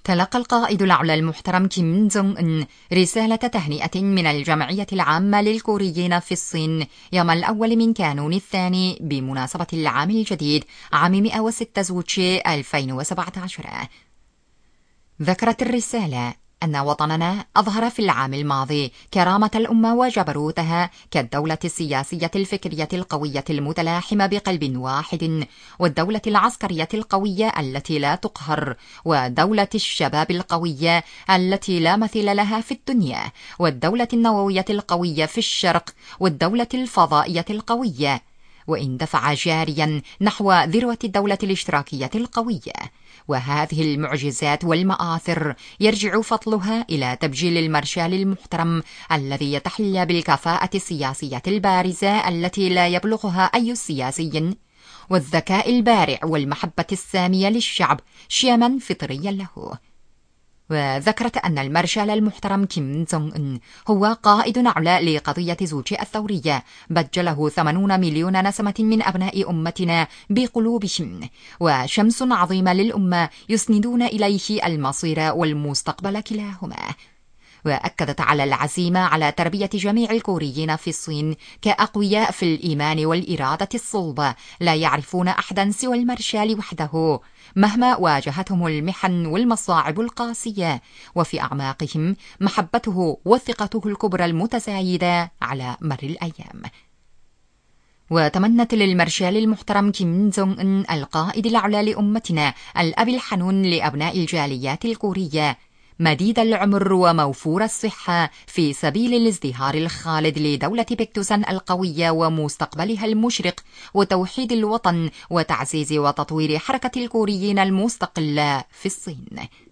تلقى القائد الأعلى المحترم كيم جونغ أن رسالة تهنئة من الجمعية العامة للكوريين في الصين يوم الأول من كانون الثاني بمناسبة العام الجديد عام 106 زوجي 2017. ذكرت الرسالة أن وطننا أظهر في العام الماضي كرامة الأمة وجبروتها كالدولة السياسية الفكرية القوية المتلاحمة بقلب واحد، والدولة العسكرية القوية التي لا تقهر، ودولة الشباب القوية التي لا مثيل لها في الدنيا، والدولة النووية القوية في الشرق، والدولة الفضائية القوية، وإن دفع جاريا نحو ذروة الدولة الاشتراكية القوية. وهذه المعجزات والمآثر يرجع فضلها إلى تبجيل المارشال المحترم الذي يتحلى بالكفاءة السياسية البارزة التي لا يبلغها أي سياسي، والذكاء البارع والمحبة السامية للشعب شيما فطريا له. وذكرت أن المارشال المحترم كيم جونغ أن هو قائد أعلى لقضية زوجي الثورية بج له 80 مليون نسمة من أبناء أمتنا بقلوبهم، وشمس عظيمة للأمة يسندون إليه المصير والمستقبل كلاهما. وأكدت على العزيمة على تربية جميع الكوريين في الصين كأقوياء في الإيمان والإرادة الصلبة لا يعرفون أحدا سوى المارشال وحده مهما واجهتهم المحن والمصاعب القاسية، وفي أعماقهم محبته وثقته الكبرى المتزايدة على مر الأيام. وتمنت للمارشال المحترم كيم جونغ أن القائد الأعلى لأمتنا الأب الحنون لأبناء الجاليات الكورية مديد العمر وموفور الصحة في سبيل الازدهار الخالد لدولة بكتوسن القوية ومستقبلها المشرق، وتوحيد الوطن وتعزيز وتطوير حركة الكوريين المستقلة في الصين.